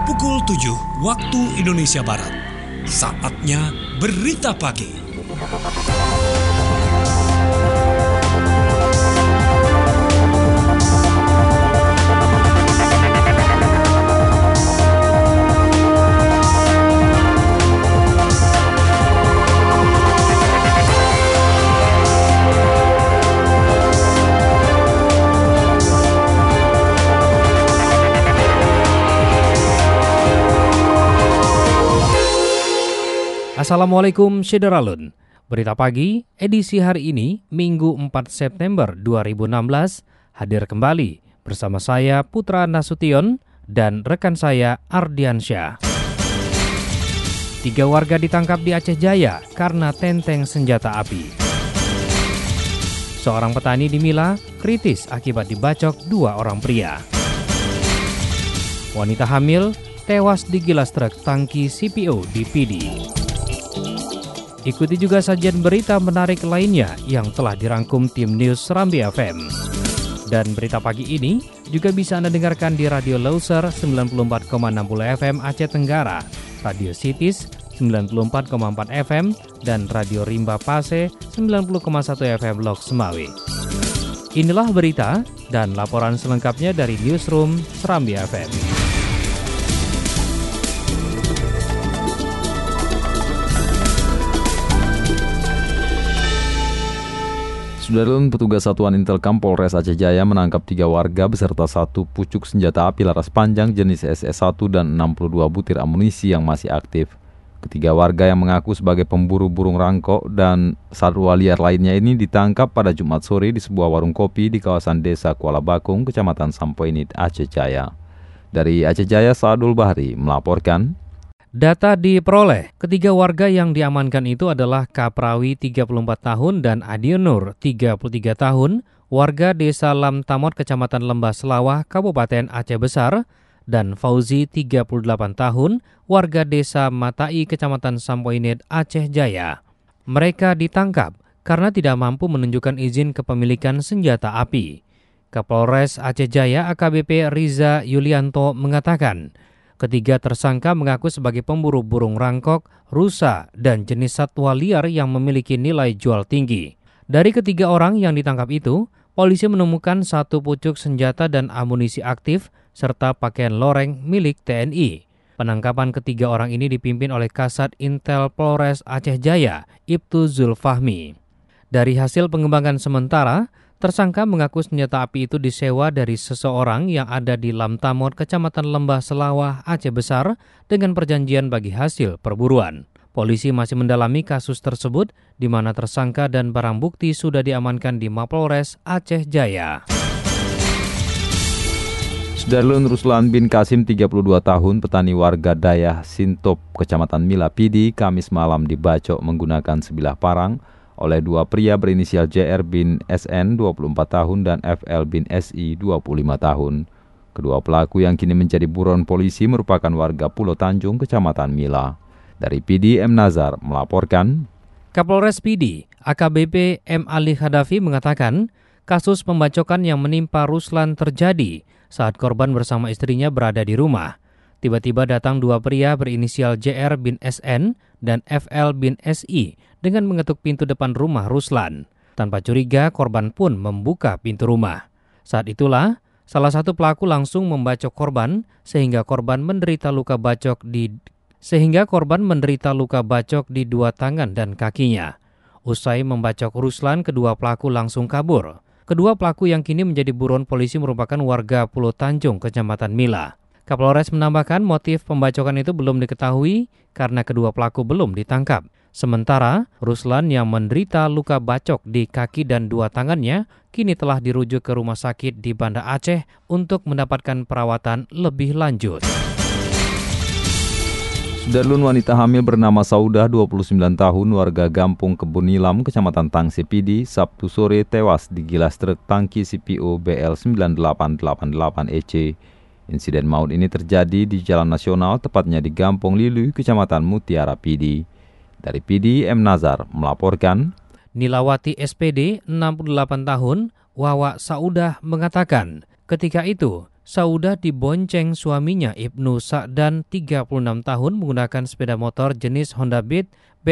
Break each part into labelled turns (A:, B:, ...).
A: pukul 7 waktu Indonesia Barat. Saatnya Berita Pagi.
B: Assalamualaikum Syederalun. Berita pagi edisi hari ini Minggu 4 September 2016 hadir kembali bersama saya Putra Nasution dan rekan saya Ardiansyah. 3 warga ditangkap di Aceh Jaya karena tenteng senjata api. Seorang petani di Mila kritis akibat dibacok 2 orang pria. Wanita hamil tewas digilas truk tangki CPO di Pidi. Ikuti juga sajian berita menarik lainnya yang telah dirangkum tim News Serambi FM. Dan berita pagi ini juga bisa Anda dengarkan di Radio Loser 94,60 FM Aceh Tenggara, Radio Cities 94,4 FM, dan Radio Rimba Pase 90,1 FM Lok Semawe. Inilah berita dan laporan selengkapnya dari Newsroom Serambi FM.
C: Sudarlun, petugas Satuan Intelkam Polres Aceh Jaya menangkap 3 warga beserta 1 pucuk senjata api laras panjang jenis SS1 dan 62 butir amunisi yang masih aktif. Ketiga warga yang mengaku sebagai pemburu burung rangkok dan satwa liar lainnya ini ditangkap pada Jumat sore di sebuah warung kopi di kawasan Desa Kuala Bakung, Kecamatan Sampoinit, Aceh Jaya. Dari Aceh Jaya, Saadul Bahri melaporkan.
B: Data diperoleh, 3 warga yang diamankan itu adalah Kaprawi 34 tahun dan Adionur 33 tahun, warga Desa Lam Tamot Kecamatan Lembah Selawah, Kabupaten Aceh Besar, dan Fauzi 38 tahun, warga Desa Matai Kecamatan Sampoinit, Aceh Jaya. Mereka ditangkap karena tidak mampu menunjukkan izin kepemilikan senjata api. Kapolres Aceh Jaya AKBP Riza Yulianto mengatakan, ketiga tersangka mengaku sebagai pemburu burung rangkok, rusa, dan jenis satwa liar yang memiliki nilai jual tinggi. Dari ketiga orang yang ditangkap itu, polisi menemukan 1 pucuk senjata dan amunisi aktif, serta pakaian loreng milik TNI. Penangkapan ketiga orang ini dipimpin oleh Kasat Intel Polres Aceh Jaya, Ibtu Zulfahmi. Dari hasil pengembangan sementara, tersangka mengaku senjata api itu disewa dari seseorang yang ada di Lam Tamot, Kecamatan Lembah Selawah, Aceh Besar, dengan perjanjian bagi hasil perburuan. Polisi masih mendalami kasus tersebut, di mana tersangka dan barang bukti sudah diamankan di Mapolres Aceh Jaya.
C: Sudarlun, Ruslan bin Kasim 32 tahun, petani warga Dayah Sintop, Kecamatan Mila Pidi, Kamis malam dibacok menggunakan sebilah parang oleh 2 pria berinisial JR bin SN 24 tahun dan FL bin SI 25 tahun. Kedua pelaku yang kini menjadi buron polisi merupakan warga Pulau Tanjung, Kecamatan Mila. Dari PD, M. Nazar melaporkan.
B: Kapolres PD, AKBP M. Ali Khadafi mengatakan, kasus pembacokan yang menimpa Ruslan terjadi saat korban bersama istrinya berada di rumah. Tiba-tiba datang 2 pria berinisial JR bin SN dan FL bin SI dengan mengetuk pintu depan rumah Ruslan. Tanpa curiga, korban pun membuka pintu rumah. Saat itulah, salah satu pelaku langsung membacok korban sehingga korban menderita luka bacok di 2 tangan dan kakinya. Usai membacok Ruslan, kedua pelaku langsung kabur. Kedua pelaku yang kini menjadi buron polisi merupakan warga Pulau Tanjung, Kecamatan Mila. Kapolres menambahkan motif pembacokan itu belum diketahui karena kedua pelaku belum ditangkap. Sementara, Ruslan yang menderita luka bacok di kaki dan 2 tangannya kini telah dirujuk ke rumah sakit di Banda Aceh untuk mendapatkan perawatan lebih lanjut.
C: Sudarlun, wanita hamil bernama Saudah 29 tahun, warga Gampung Kebun Nilam, Kecamatan Tangsi Pidi, Sabtu sore tewas digilas truk tangki CPO BL 9888EC. Insiden maut ini terjadi di Jalan Nasional, tepatnya di Gampung Lilu, Kecamatan Mutiara Pidi. Dari Pidi, M. Nazar melaporkan.
B: Nilawati SPD 68 tahun, Wawa Saudah mengatakan, ketika itu Saudah dibonceng suaminya Ibnu Sa'dan 36 tahun menggunakan sepeda motor jenis Honda Beat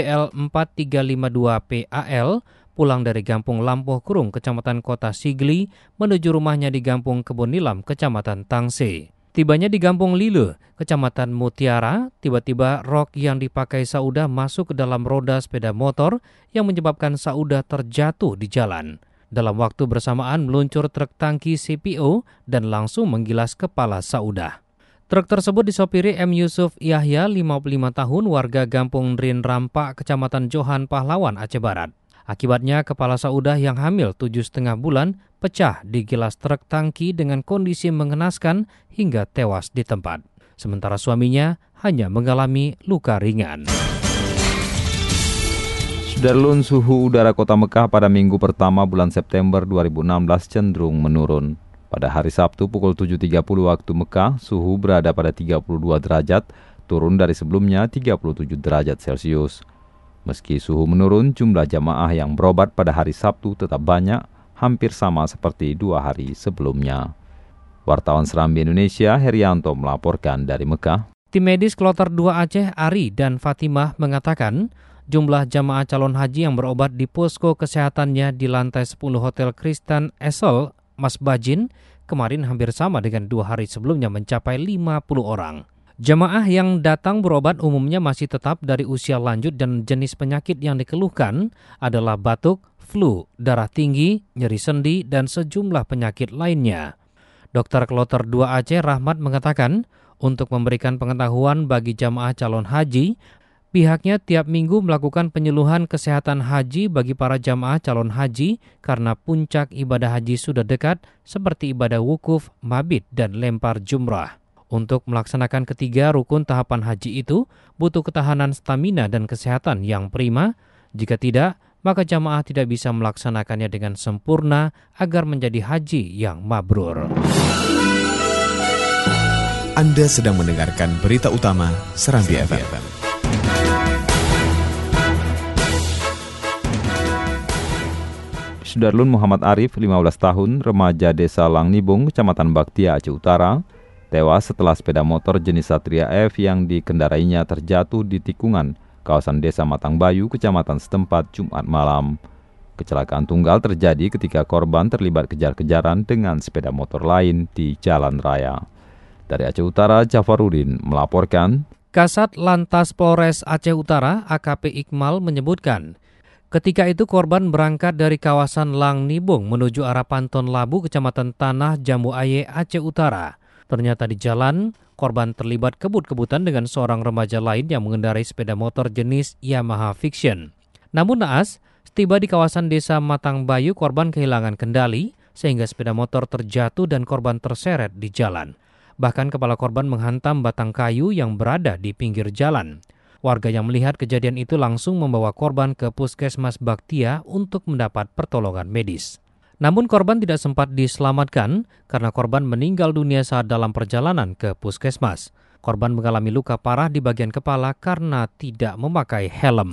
B: BL4352 PAL pulang dari Gampung Lampoh Kurung, Kecamatan Kota Sigli, menuju rumahnya di Gampung Kebun Nilam, Kecamatan Tangse. Tibanya di Gampung Lile, Kecamatan Mutiara, tiba-tiba rok yang dipakai Saudah masuk ke dalam roda sepeda motor yang menyebabkan Saudah terjatuh di jalan. Dalam waktu bersamaan meluncur truk tangki CPO dan langsung menggilas kepala Saudah. Truk tersebut disopiri M. Yusuf Yahya, 55 tahun, warga Gampung Drin Rampak, Kecamatan Johan Pahlawan, Aceh Barat. Akibatnya kepala Saudah yang hamil 7,5 bulan pecah di gilas truk tangki dengan kondisi mengenaskan hingga tewas di tempat. Sementara suaminya hanya mengalami luka ringan.
C: Sudarlun, suhu udara kota Mekah pada minggu pertama bulan September 2016 cenderung menurun. Pada hari Sabtu pukul 7.30 waktu Mekah, suhu berada pada 32 derajat, turun dari sebelumnya 37 derajat Celcius. Meski suhu menurun, jumlah jamaah yang berobat pada hari Sabtu tetap banyak, hampir sama seperti 2 hari sebelumnya. Wartawan Serambi Indonesia, Herianto melaporkan dari Mekah.
B: Tim medis Kloter 2 Aceh, Ari dan Fatimah mengatakan, jumlah jamaah calon haji yang berobat di posko kesehatannya di lantai 10 Hotel Kristen Esel, Mas Bajin, kemarin hampir sama dengan 2 hari sebelumnya mencapai 50 orang. Jamaah yang datang berobat umumnya masih tetap dari usia lanjut dan jenis penyakit yang dikeluhkan adalah batuk, flu, darah tinggi, nyeri sendi, dan sejumlah penyakit lainnya. Dr. Kloter 2 Aceh Rahmat mengatakan, untuk memberikan pengetahuan bagi jamaah calon haji, pihaknya tiap minggu melakukan penyuluhan kesehatan haji bagi para jamaah calon haji karena puncak ibadah haji sudah dekat seperti ibadah wukuf, mabit, dan lempar jumrah. Untuk melaksanakan ketiga rukun tahapan haji itu butuh ketahanan stamina dan kesehatan yang prima. Jika tidak, maka jamaah tidak bisa melaksanakannya dengan sempurna agar menjadi haji yang mabrur.
D: Anda sedang mendengarkan berita utama Serambi FM.
C: Sudarlun Muhammad Arif, 15 tahun, remaja desa Langnibung, Kecamatan Baktia, Aceh Utara, tewas setelah sepeda motor jenis Satria F yang dikendarainya terjatuh di tikungan kawasan desa Matangbayu, Kecamatan setempat Jumat malam. Kecelakaan tunggal terjadi ketika korban terlibat kejar-kejaran dengan sepeda motor lain di jalan raya. Dari Aceh Utara, Jafarudin melaporkan.
B: Kasat Lantas Polres Aceh Utara, AKP Iqmal menyebutkan, ketika itu korban berangkat dari kawasan Langnibung menuju arah Panton Labu, Kecamatan Tanah Jambu Aye, Aceh Utara. Ternyata di jalan, korban terlibat kebut-kebutan dengan seorang remaja lain yang mengendarai sepeda motor jenis Yamaha Fiction. Namun naas, setiba di kawasan desa Matangbayu, korban kehilangan kendali sehingga sepeda motor terjatuh dan korban terseret di jalan. Bahkan kepala korban menghantam batang kayu yang berada di pinggir jalan. Warga yang melihat kejadian itu langsung membawa korban ke Puskesmas Baktia untuk mendapat pertolongan medis. Namun korban tidak sempat diselamatkan karena korban meninggal dunia saat dalam perjalanan ke Puskesmas. Korban mengalami luka parah di bagian kepala karena tidak memakai helm.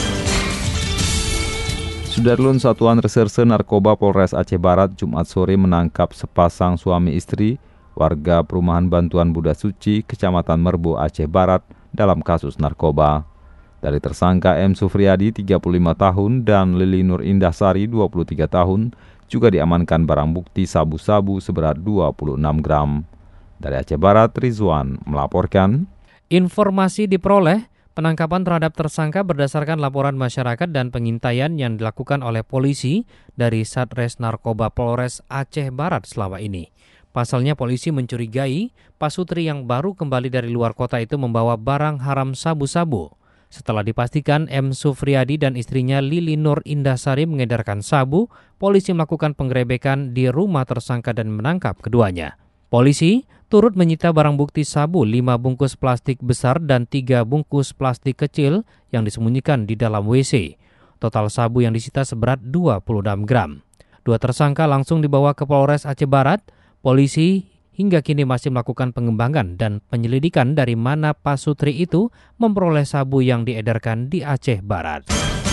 C: Sudarlun, Satuan Reserse Narkoba Polres Aceh Barat Jumat sore menangkap sepasang suami istri warga Perumahan Bantuan Buddha Suci, Kecamatan Merbu, Aceh Barat dalam kasus narkoba. Dari tersangka M. Sufriadi, 35 tahun, dan Lili Nur Indah Sari, 23 tahun, juga diamankan barang bukti sabu-sabu seberat 26 gram. Dari Aceh Barat, Rizwan melaporkan.
B: Informasi diperoleh, penangkapan terhadap tersangka berdasarkan laporan masyarakat dan pengintaian yang dilakukan oleh polisi dari Satres Narkoba Polres Aceh Barat selama ini. Pasalnya polisi mencurigai pasutri yang baru kembali dari luar kota itu membawa barang haram sabu-sabu. Setelah dipastikan M. Sufriadi dan istrinya Lili Nur Indasari mengedarkan sabu, polisi melakukan penggerebekan di rumah tersangka dan menangkap keduanya. Polisi turut menyita barang bukti sabu 5 bungkus plastik besar dan 3 bungkus plastik kecil yang disembunyikan di dalam WC. Total sabu yang disita seberat 26 gram. Dua tersangka langsung dibawa ke Polres Aceh Barat. Polisi hingga kini masih melakukan pengembangan dan penyelidikan dari mana pasutri itu memperoleh sabu yang diedarkan di Aceh Barat.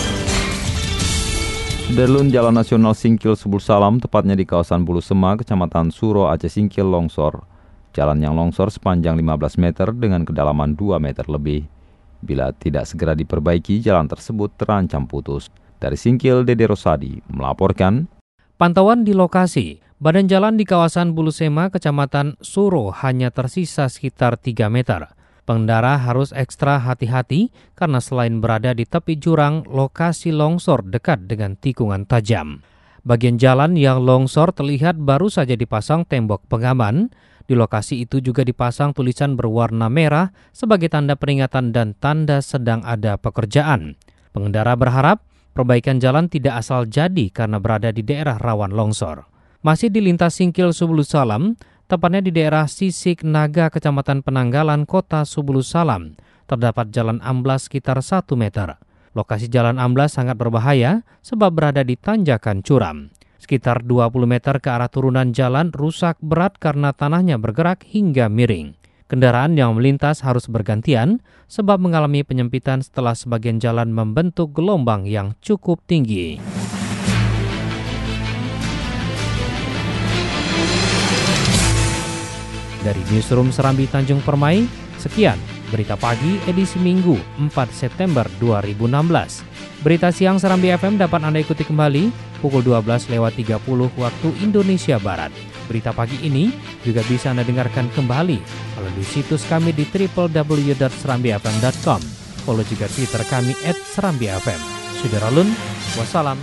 C: Sudarlun, Jalan Nasional Singkil Subul Salam, tepatnya di kawasan Bulu Sema, Kecamatan Suro, Aceh Singkil, longsor. Jalan yang longsor sepanjang 15 meter dengan kedalaman 2 meter lebih. Bila tidak segera diperbaiki, jalan tersebut terancam putus. Dari Singkil, Dede Rosadi melaporkan.
B: Pantauan di lokasi, badan jalan di kawasan Bulusema, Kecamatan Suro hanya tersisa sekitar 3 meter. Pengendara harus ekstra hati-hati karena selain berada di tepi jurang, lokasi longsor dekat dengan tikungan tajam. Bagian jalan yang longsor terlihat baru saja dipasang tembok pengaman. Di lokasi itu juga dipasang tulisan berwarna merah sebagai tanda peringatan dan tanda sedang ada pekerjaan. Pengendara berharap perbaikan jalan tidak asal jadi karena berada di daerah rawan longsor. Masih di lintas Singkil Subulus Salam, tepatnya di daerah Sisik Naga, Kecamatan Penanggalan, Kota Subulus Salam, terdapat jalan amblas sekitar 1 meter. Lokasi jalan amblas sangat berbahaya sebab berada di tanjakan curam. Sekitar 20 meter ke arah turunan jalan rusak berat karena tanahnya bergerak hingga miring. Kendaraan yang melintas harus bergantian sebab mengalami penyempitan setelah sebagian jalan membentuk gelombang yang cukup tinggi. Dari Newsroom Serambi Tanjung Permai, sekian Berita Pagi edisi Minggu 4 September 2016. Berita Siang Serambi FM dapat Anda ikuti kembali pukul 12:30 waktu Indonesia Barat. Berita pagi ini juga bisa Anda dengarkan kembali melalui situs kami di www.serambifm.com. Follow juga Twitter kami @serambifm. Sudaralun, wassalam.